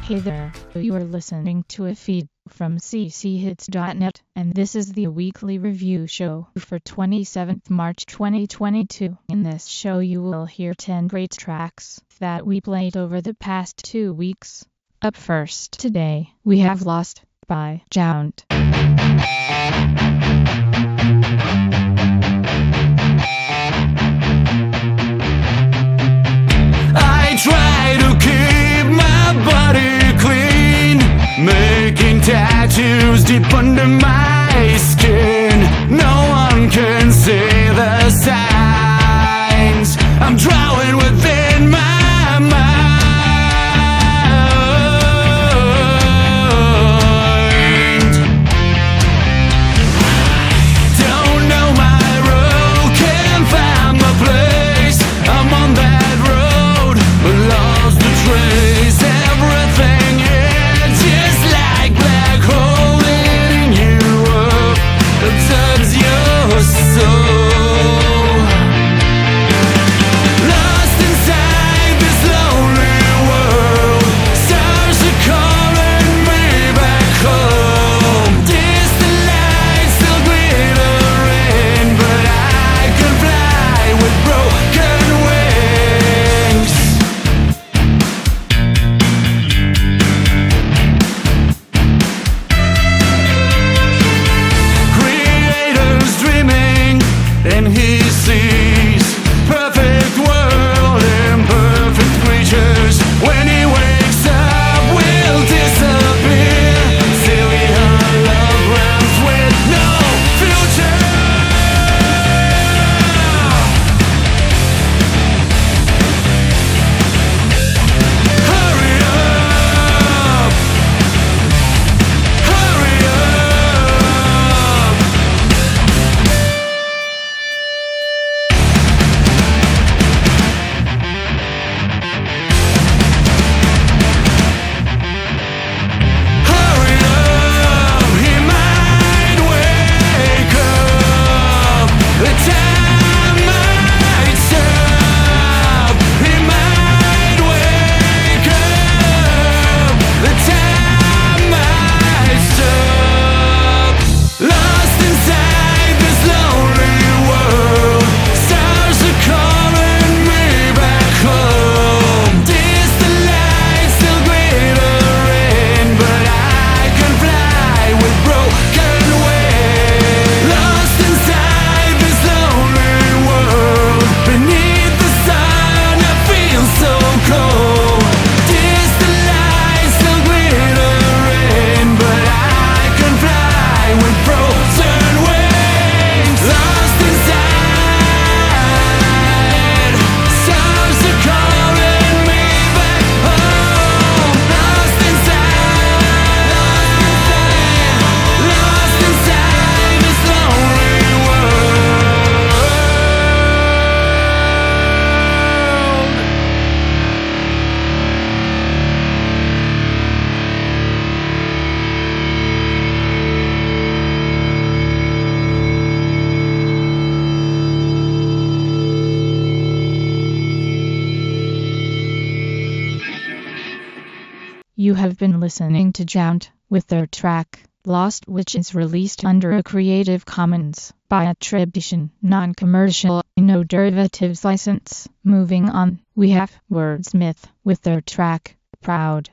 Hey there, you are listening to a feed from cchits.net, and this is the weekly review show for 27th March 2022. In this show you will hear 10 great tracks that we played over the past 2 weeks. Up first today, we have Lost by Jount. I try to keep my body clean, making tattoos deep under my skin. No one can see the signs. I'm drowning within my mind. Don't know my road, can't find my place. I'm on that road, but lost the trace. Everything is just like black hole eating you up, absorbs your soul. Lost inside this lonely world, stars are calling me back home. Distant lights still glittering, but I can fly with broken wings. Creator's dreaming, and he sees perfect world and perfect creatures. When he wakes up, we'll disappear. Silly holograms with no future. Hurry up! Hurry up! Hurry up! He might wake up. The time might stop. He might wake up. The time might stop. Lost inside this lonely world, stars are calling me back home. Distant lights still glittering, but I can fly with broken wings. Lost inside this lonely world, beneath the sun I feel so cold. Distant lights still glittering, but I can fly with frozen wings. Lost inside, stars are calling me back home. Lost inside this lonely world. You have been listening to Jount with their track Lost, which is released under a Creative Commons by attribution, non-commercial, no derivatives license. Moving on, we have Wordsmith with their track Proud.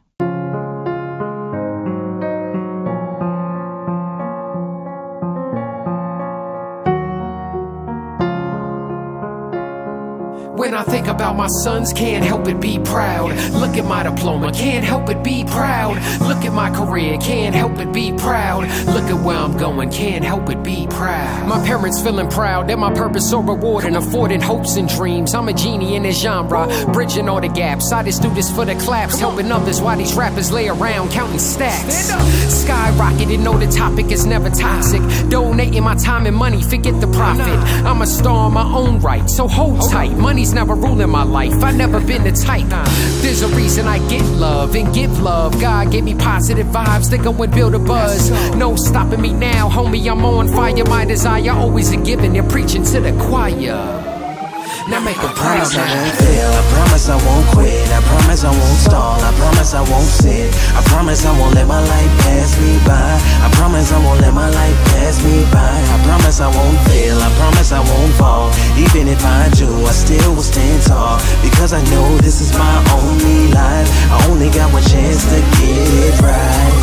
When I think about my sons, can't help but be proud. Look at my diploma, can't help but be proud. Look at my career, can't help but be proud. Look at where I'm going, can't help but be proud. My parents feeling proud that my purpose so rewarding, affording hopes and dreams. I'm a genie in this genre, bridging all the gaps. I just do this for the claps, helping others while these rappers lay around counting stacks. Skyrocketing, know the topic is never toxic. Donating my time and money, forget the profit. I'm a star in my own right, so hold tight. Money's never ruling my life, I never been the type. There's a reason I get love and give love. God gave me positive vibes, they go and build a buzz. No stopping me now, homie, I'm on fire. My desire always a giving, they're preaching to the choir. Now make them I proud promise I now. won't fail, I promise I won't quit, I promise I won't stall, I promise I won't sit, I promise I won't let my life pass me by, I promise I won't let my life pass me by, I promise I won't fail, I promise I won't fall, even if I do, I still will stand tall, because I know this is my only life, I only got one chance to get it right,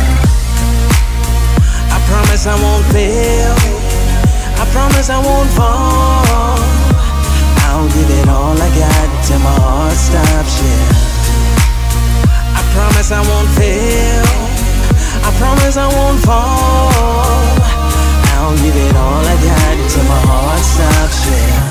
yeah. I promise I won't fail, I promise I won't fall, I'll give it all I got till my heart stops, yeah. I promise I won't fail, I promise I won't fall, I'll give it all I got till my heart stops, yeah.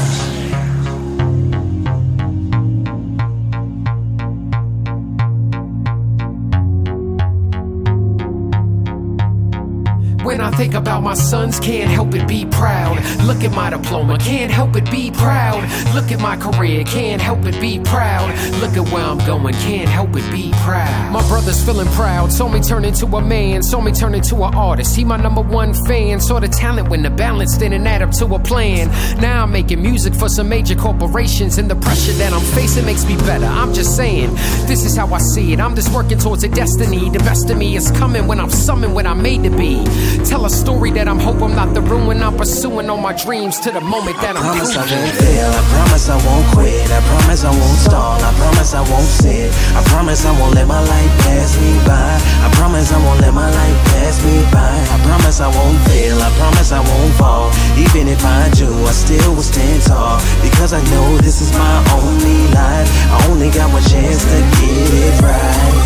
When I think about my sons, can't help but be proud. Look at my diploma, can't help but be proud. Look at my career, can't help but be proud. Look at where I'm going, can't help but be proud. My brother's feeling proud, saw me turn into a man, saw me turn into an artist. He my #1 fan, saw the talent when the balance didn't add up to a plan. Now I'm making music for some major corporations, and the pressure that I'm facing makes me better. I'm just saying, this is how I see it. I'm just working towards a destiny. The best of me is coming when I'm summoned what I'm made to be. Tell a story that I'm hope I'm not the ruin. I'm pursuing all my dreams to the moment that I'm I promise I cruising. won't fail, I promise I won't quit, I promise I won't stall, I promise I won't sit, I promise I won't let my life pass me by, I promise I won't let my life pass me by, I promise I won't fail, I promise I won't fall, even if I do, I still will stand tall, because I know this is my only life, I only got one chance to get it right,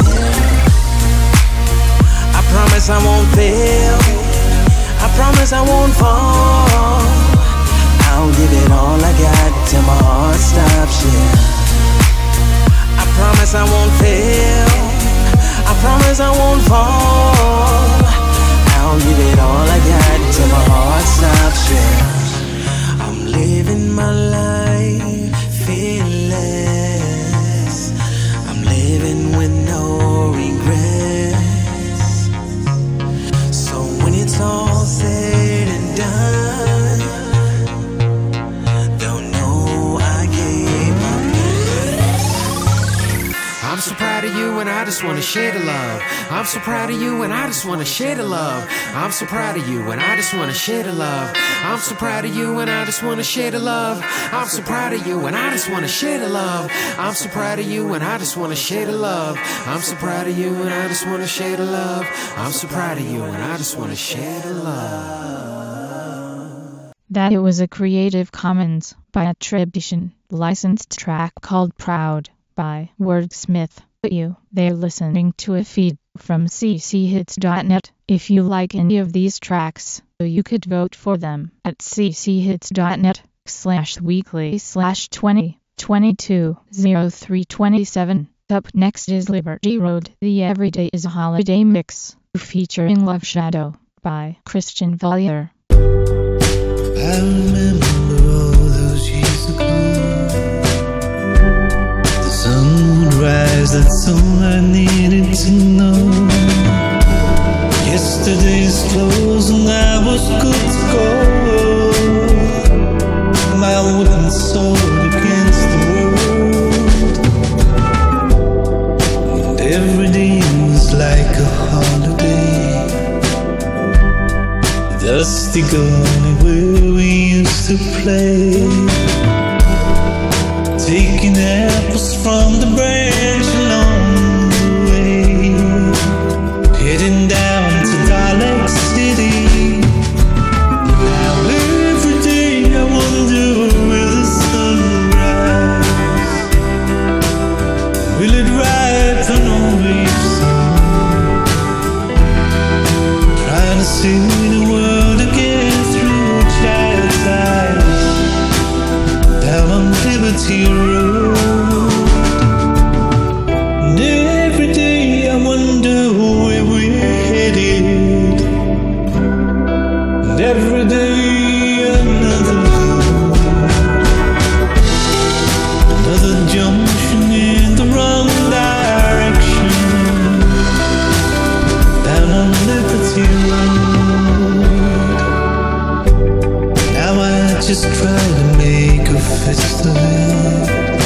yeah. I promise I won't fail, I promise I won't fall, I'll give it all I got till my heart stops, yeah. I promise I won't fail, I promise I won't fall, I'll give it all I got till my heart stops, yeah. I'm living my life fearless, I'm living with no regrets, so when it's all said and done, they'll know I gave my best. I'm so proud of you and I just wanna share the love. I'm so proud of you and I just wanna share the love. I'm so proud of you and I just wanna share the love. I'm so proud of you and I just wanna share the love. I'm so proud of you and I just wanna share the love. I'm so proud of you and I just wanna share the love. I'm so proud of you and I just wanna share the love. I'm so proud of you and I just wanna share the love. That it was a Creative Commons by attribution, licensed track called Proud by Wordsmith. They're listening to a feed from cchits.net. If you like any of these tracks, you could vote for them at cchits.net/weekly/2022-0327. Up next is Liberty Road, The Everyday is a Holiday Mix, featuring Love Shadow by Christian Valier. I remember all those years ago. The sun would rise, that's all I needed to know. Yesterday's clothes and I was good to go. My wooden sword against the world, and every day was like a holiday. Dusty gully where we used to play, taking apples from the branch along the way, heading down to Dalek City. Now every day I wonder, will the sun rise? Will it ripen or we've sown? Trying to see the world again through a child's eyes, down on Liberty Road. touch the lid.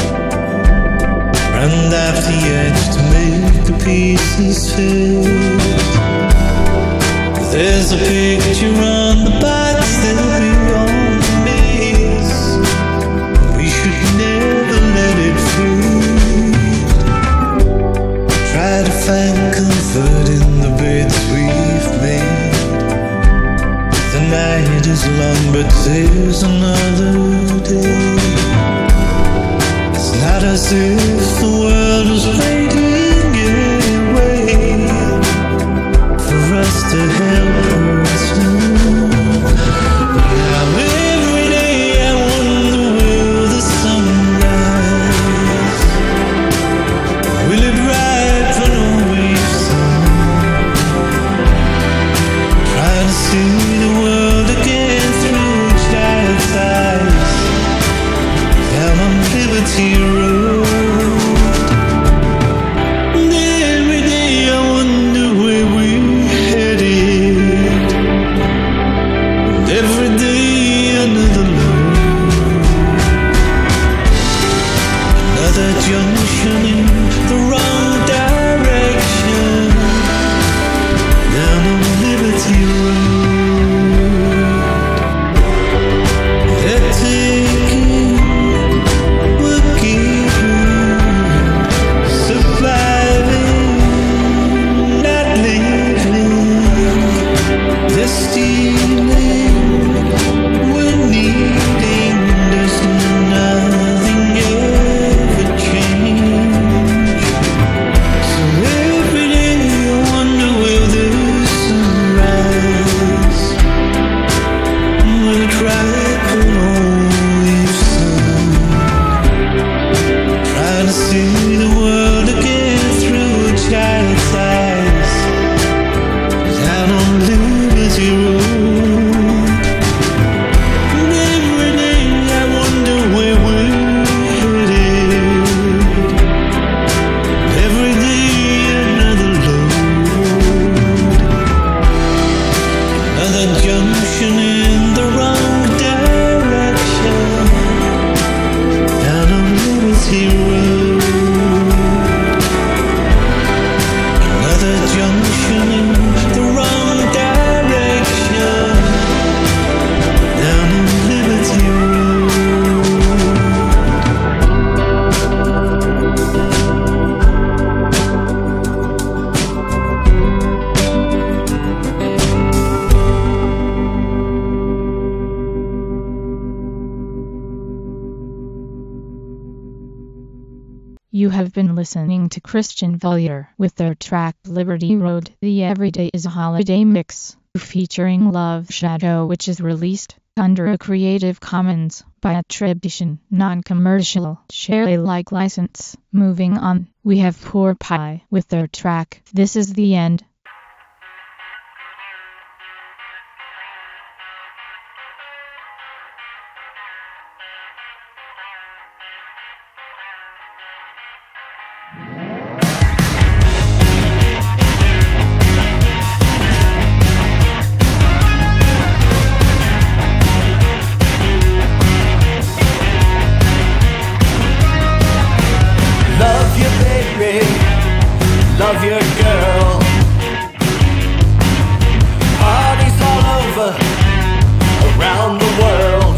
Round off the edge to make the pieces fit. There's a picture on the box that'll be on the base. We should never let it fade. Try to find comfort in the beds we've made. The night is long, but there's another day. It's not as if the world was waiting anyway for us to help her through. Now every day I wonder, will the sun rise? Will it ripen always sun? Trying to see the world again through a child's eyes. Down on Liberty Road. And every day I wonder where we're headed. And every day another load. Another junction in the wrong direction. Down on Liberty Road. They're taking, we're giving, surviving, not living. They're stealing, we're needing. There's nothing ever change. So every day I wonder, will the sun rise? Will it ripen always sun? Trying to see the world again through a child's eyes. Down on Liberty Road. And every day I wonder where we're headed. Every day another load. Another junction in the wrong direction. Down on Liberty Road. Another junction in the wrong direction. Down on Liberty Road. You have been listening to Christian Valier with their track Liberty Road. The Everyday is a Holiday mix featuring Love Shadow, which is released under a Creative Commons by attribution, non-commercial, share Alike license. Moving on, we have Poor Pie with their track This Is the End. Love you, baby. Love your girl. Parties all over, around the world.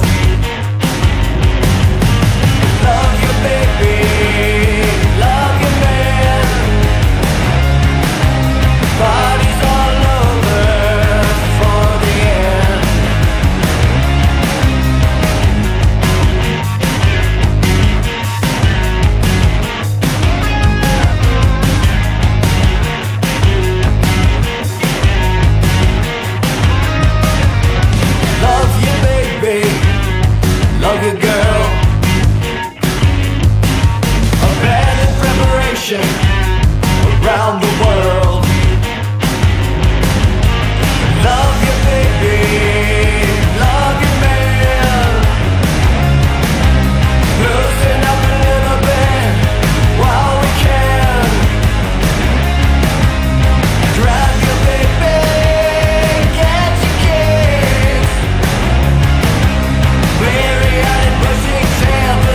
Love you, baby. Love your man. Parties all over for the end. Love you, baby. Love your girl. A band in preparation around the world. Love you, baby. Love your man. Loosen up a little bit while we can. Grab your baby, get your kids. Weary-eyed pushing tail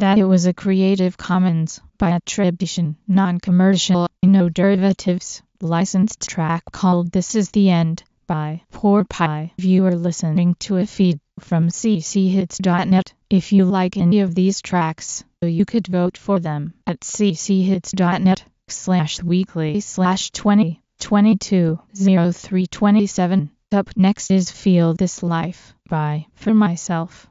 that it was a Creative Commons by attribution, non-commercial, no derivatives, licensed track called This Is The End by Poor Pie. You are listening to a feed from cchits.net. If you like any of these tracks, you could vote for them at cchits.net/weekly/2022-0327. Up next is Feel This Life by For Myself.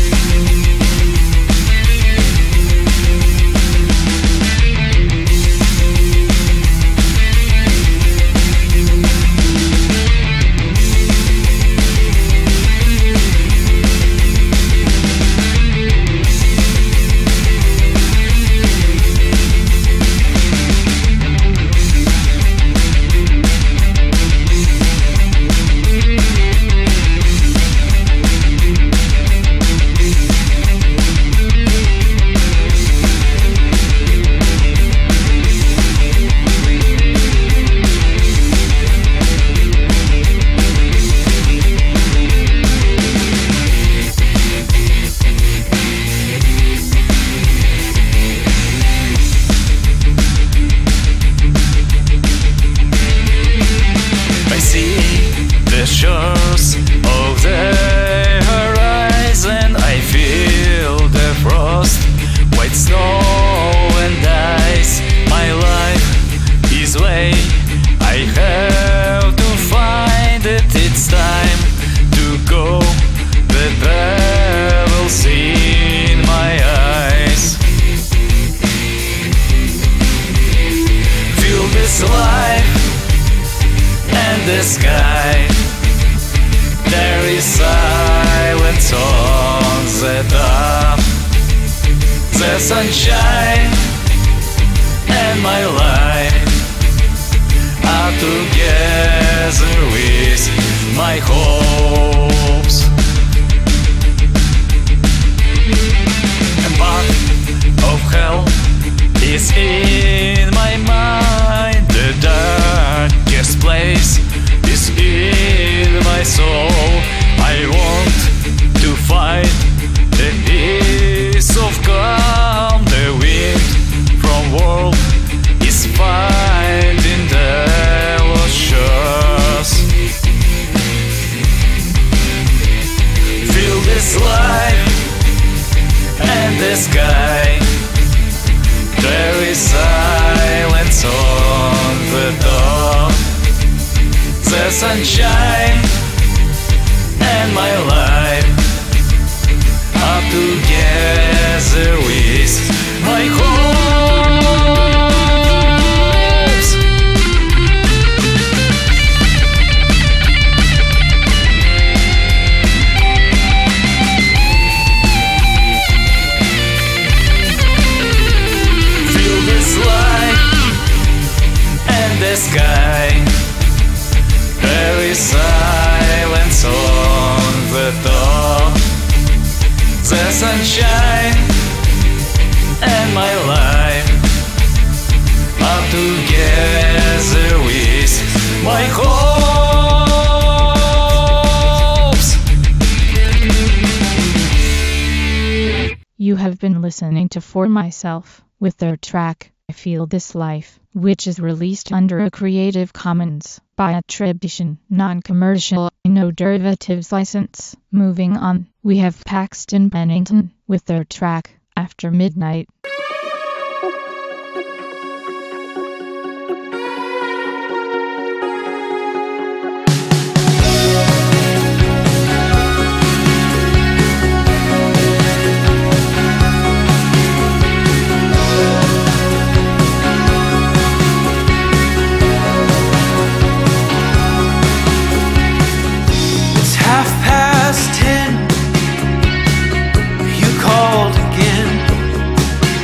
The sky, there is silence on the top. The sunshine and my life are together with my hopes. And part of hell is in my mind. The darkest place is in my soul. I want to find the peace of calm. The wind from world is finding the lost shores. Feel this life and the sky. There is silence on the door. The sunshine and my life are together with my hopes. Feel this light and the sky. There is silence on the door. The sunshine and my life are together with my hopes. You have been listening to For Myself with their track I Feel This Life, which is released under a Creative Commons by attribution, non-commercial, no derivatives license. Moving on, we have Paxton Pennington with their track After Midnight. It's 10:30. You called again.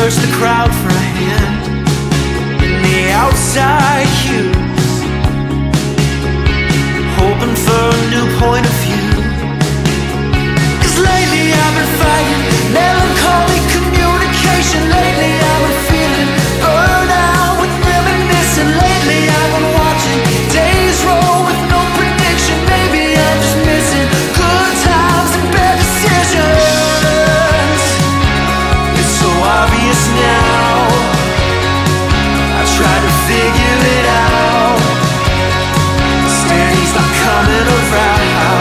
search the crowd for a hand in the outside hues, hoping for a new point of view. 'Cause lately I've been fighting melancholy communication. Lately I've been feeling burned out with reminiscing. Lately I've been watching days roll with no prediction. Maybe I'm just missing good times and bad decisions. It's so obvious now, I try to figure it out. Instead he's not coming around.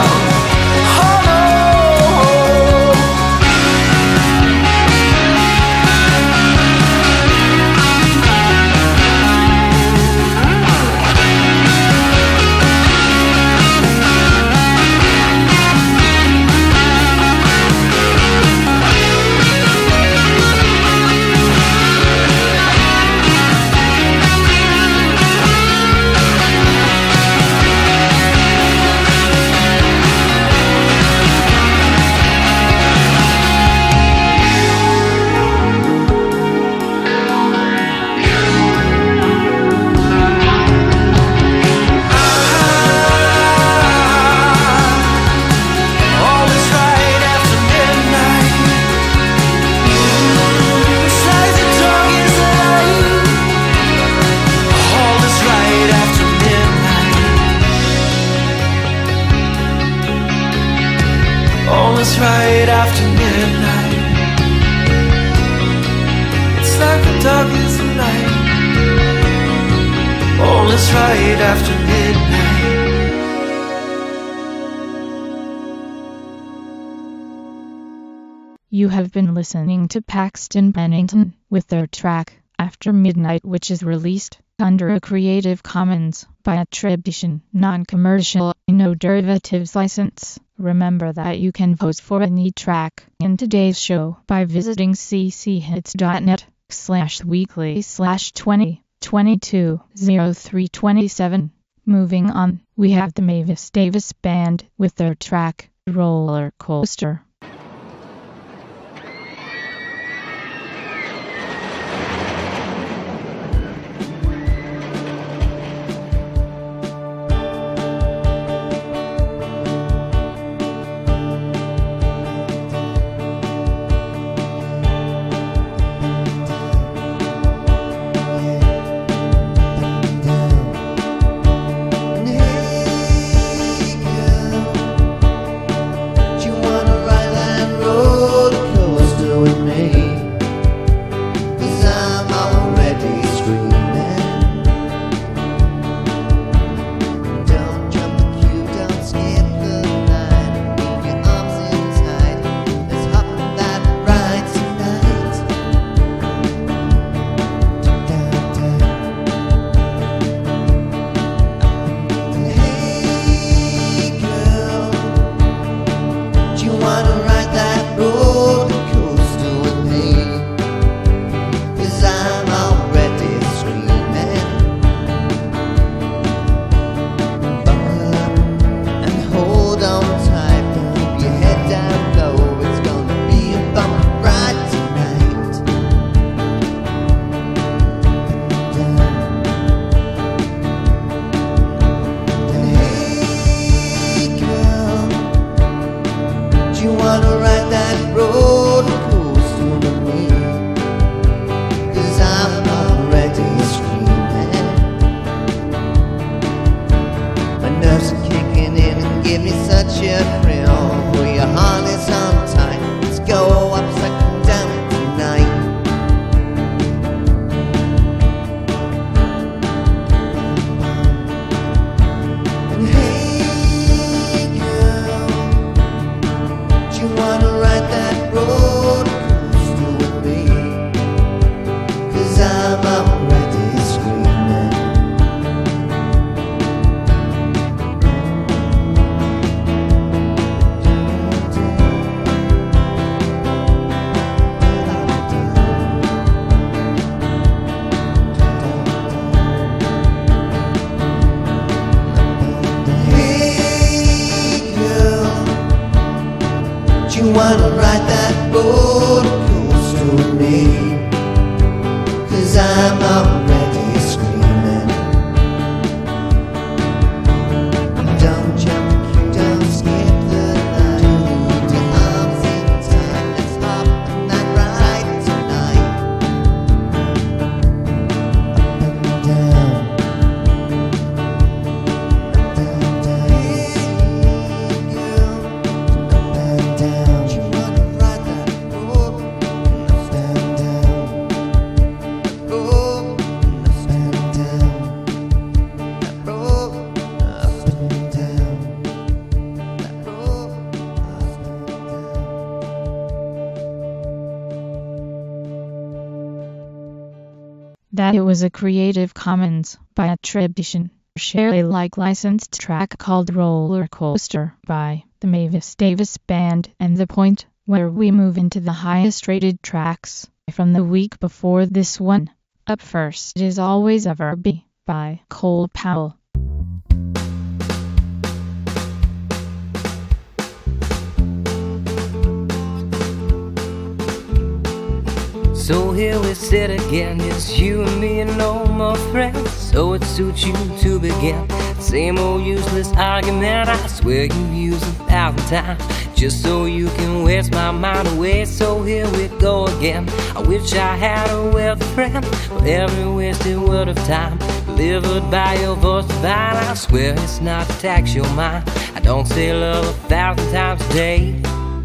Right after midnight, it's like the dark is the light. All is right after midnight. You have been listening to Paxton Pennington with their track After Midnight, which is released under a Creative Commons by attribution, non-commercial, no derivatives license. Remember that you can vote for any track in today's show by visiting cchits.net/weekly/2022-0327. Moving on, we have the Mavis Davis Band with their track Roller Coaster. wanna ride that roller coaster with me? that it was a Creative Commons by attribution, share Alike licensed track called Roller Coaster by the Mavis Davis Band, and the point where we move into the highest rated tracks from the week before this one. Up first is Always Ever Be by Cole Powell. So here we sit again, it's you and me and no more friends. So it suits you to begin. Same old useless argument I swear you've used 1,000 times just so you can waste my mind away. So here we go again. I wish I had a wealthy friend for every wasted word of time delivered by your voice divine. I swear it's not to tax your mind. I don't say love 1,000 times a day.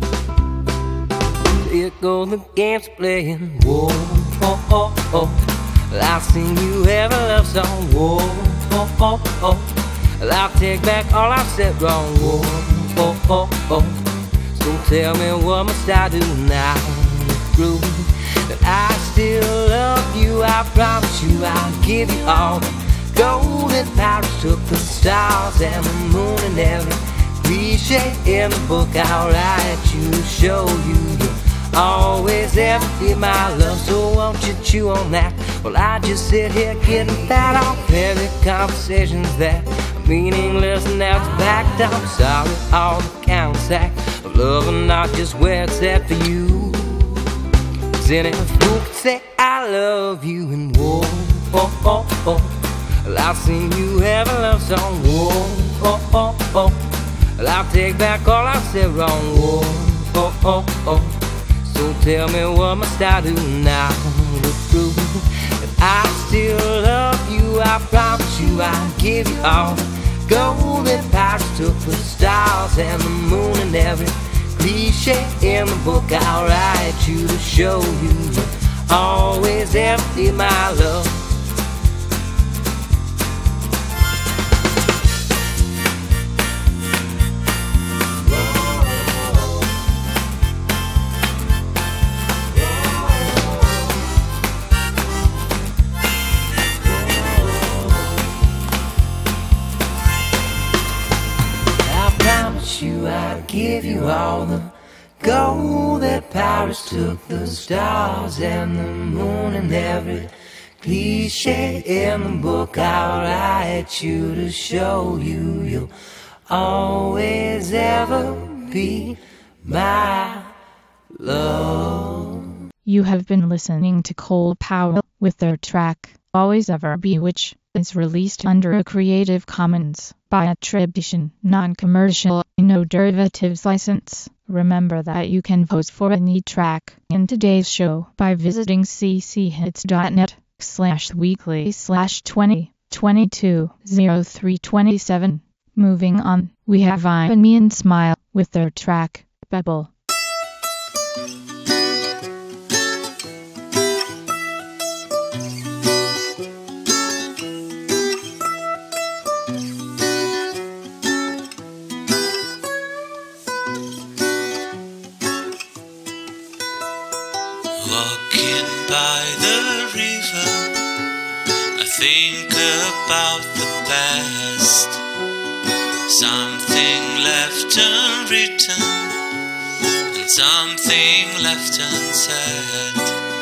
Here go the games playing. Whoa, oh, oh, oh. Well, I'll sing you every love song. Whoa, oh, oh, oh. Well, I'll take back all I've said wrong. Whoa, oh, oh, oh. So tell me what must I do now to prove that I still love you. I promise you I'll give you all the gold that Paris took, the stars and the moon and every cliche in the book I'll write you to show you you're always ever be my love. So won't you chew on that? Well, I just sit here getting fat off every conversations that are meaningless and that's backed up. Sorry, all the countersack of love and not just where it's at for you. 'Cause any fool can say I love you and whoa, oh, oh, oh. Well, I'll sing you every love song. Whoa, oh, oh, oh. Well, I'll take back all I said wrong. Whoa, oh, oh, oh. So tell me what must I do now to prove that I still love you. I promise you I'll give you all the gold that Paris took, the stars and the moon and every cliche in the book I'll write you to show you you're always ever be my love. I'd give you all the gold that Paris took, the stars and the moon and every cliche in the book I'll write you to show you you'll always ever be my love. You have been listening to Cole Powell with their track Always Ever Be, which is released under a Creative Commons by attribution, non-commercial, no derivatives license. Remember that you can vote for any track in today's show by visiting cchits.net/weekly/2022-0327. Moving on, we have Ivan Me and Smile with their track Pebble. Walking by the river, I think about the past. Something left unwritten and something left unsaid.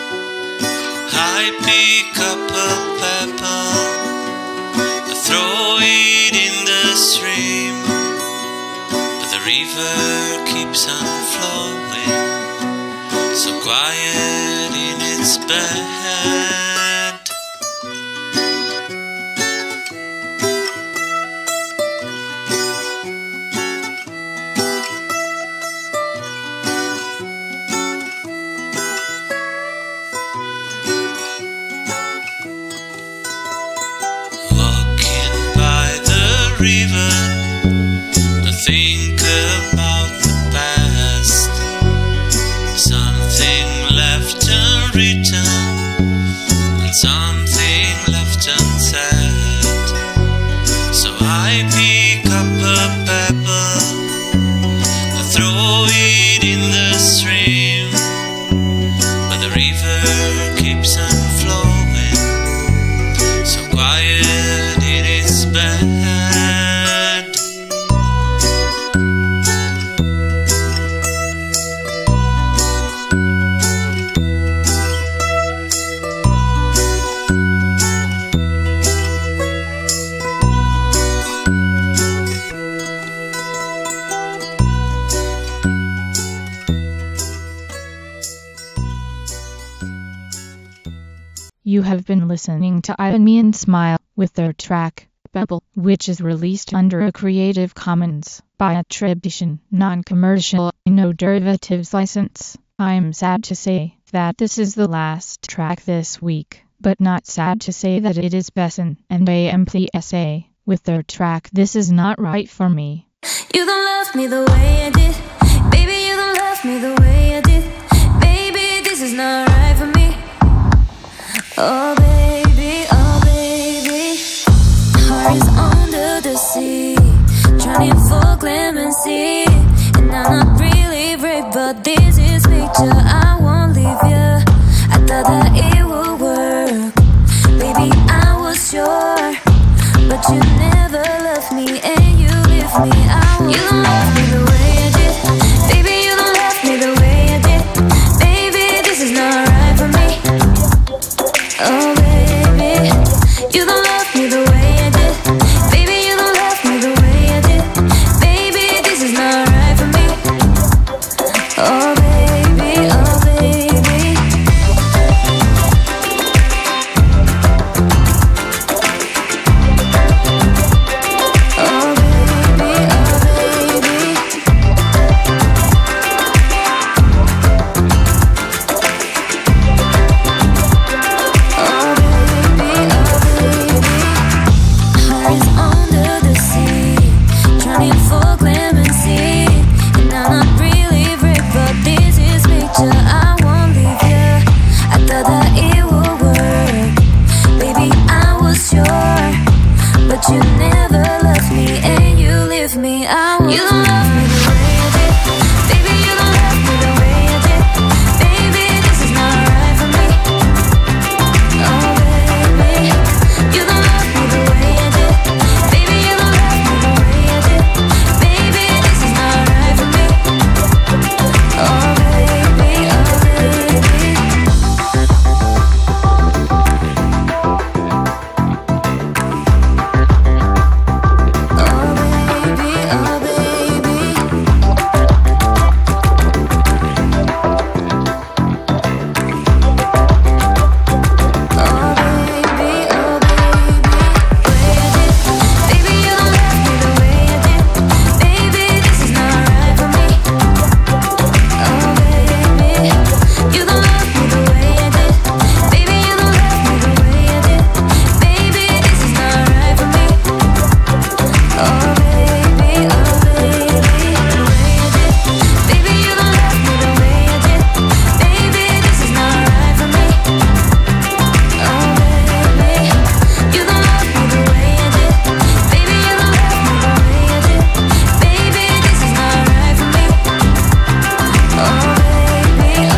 I pick up a pebble, I throw it in the stream, but the river keeps on flowing, so quiet in its bed. Walking by the river, I think about the past. Something left unwritten and something left unsaid. So I pick up a pebble, I throw it in the stream, but the river keeps on flowing, You have been listening to Ivan Me and Smile with their track, Bubble, which is released under a Creative Commons by attribution, non-commercial, no derivatives license. I'm sad to say that this is the last track this week, but not sad to say that it is Besson and AMPSA with their track This Is Not Right For Me. You don't love me the way I did, baby, you don't love me the way I did, baby, this is not right for me. Oh baby, heart is under the sea, trying for clemency, and I'm not really brave, but this is picture, I won't leave you. I thought that it would work, baby, I was sure, but you never loved me and you left me. You don't love me the way I did, baby, you don't love me the way I did, baby, this is not right for me. Oh baby, you don't love me the way I did, baby, you don't love me the way I did, baby, this is not right for me. Oh baby, oh baby. Oh baby, oh baby. Oh baby, oh baby. Heart is under the sea, trying for clemency, and I'm not really brave, but this is picture, I won't leave you. I thought that it would work, baby, I was sure, but you never loved me and you left me. You don't love me the way I did, baby, you don't love me the way I did, baby, this is not right for me. Oh baby, you don't love me the way I did, baby, you don't love me the way I did, baby, this is not right for me. Oh baby, oh baby. Oh baby, oh baby. Oh baby, oh baby. Way I did, baby, you don't love me the way I did, baby, this is not right for me. Oh baby, you don't love me the way I did, baby, you don't love me the way I did, baby, this is not right for me. Oh baby, oh baby. Way I did, baby, you don't love me the way I did, baby, this is not right for me. Oh baby, you don't love me the way I did, baby, you don't love me the way I did, baby, this is not right for me. Oh baby, oh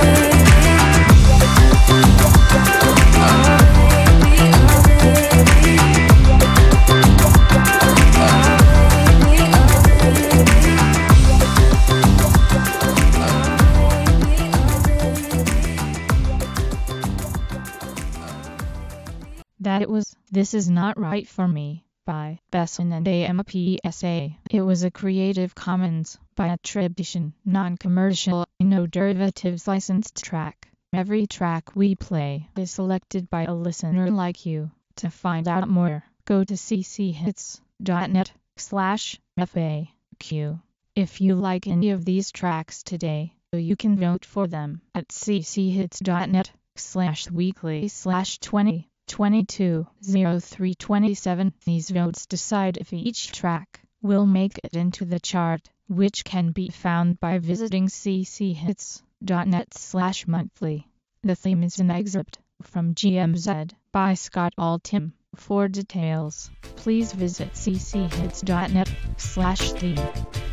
That it was This Is Not Right For Me by Besson and AMPSA. It was a Creative Commons by attribution, non-commercial, no derivatives licensed track. Every track we play is selected by a listener like you. To find out more, go to cchits.net/FAQ. If you like any of these tracks today, you can vote for them at cchits.net/weekly/2022-0327. These votes decide if each track will make it into the chart, which can be found by visiting cchits.net/monthly. The theme is an excerpt from GMZ by Scott Altham. For details, please visit cchits.net/theme.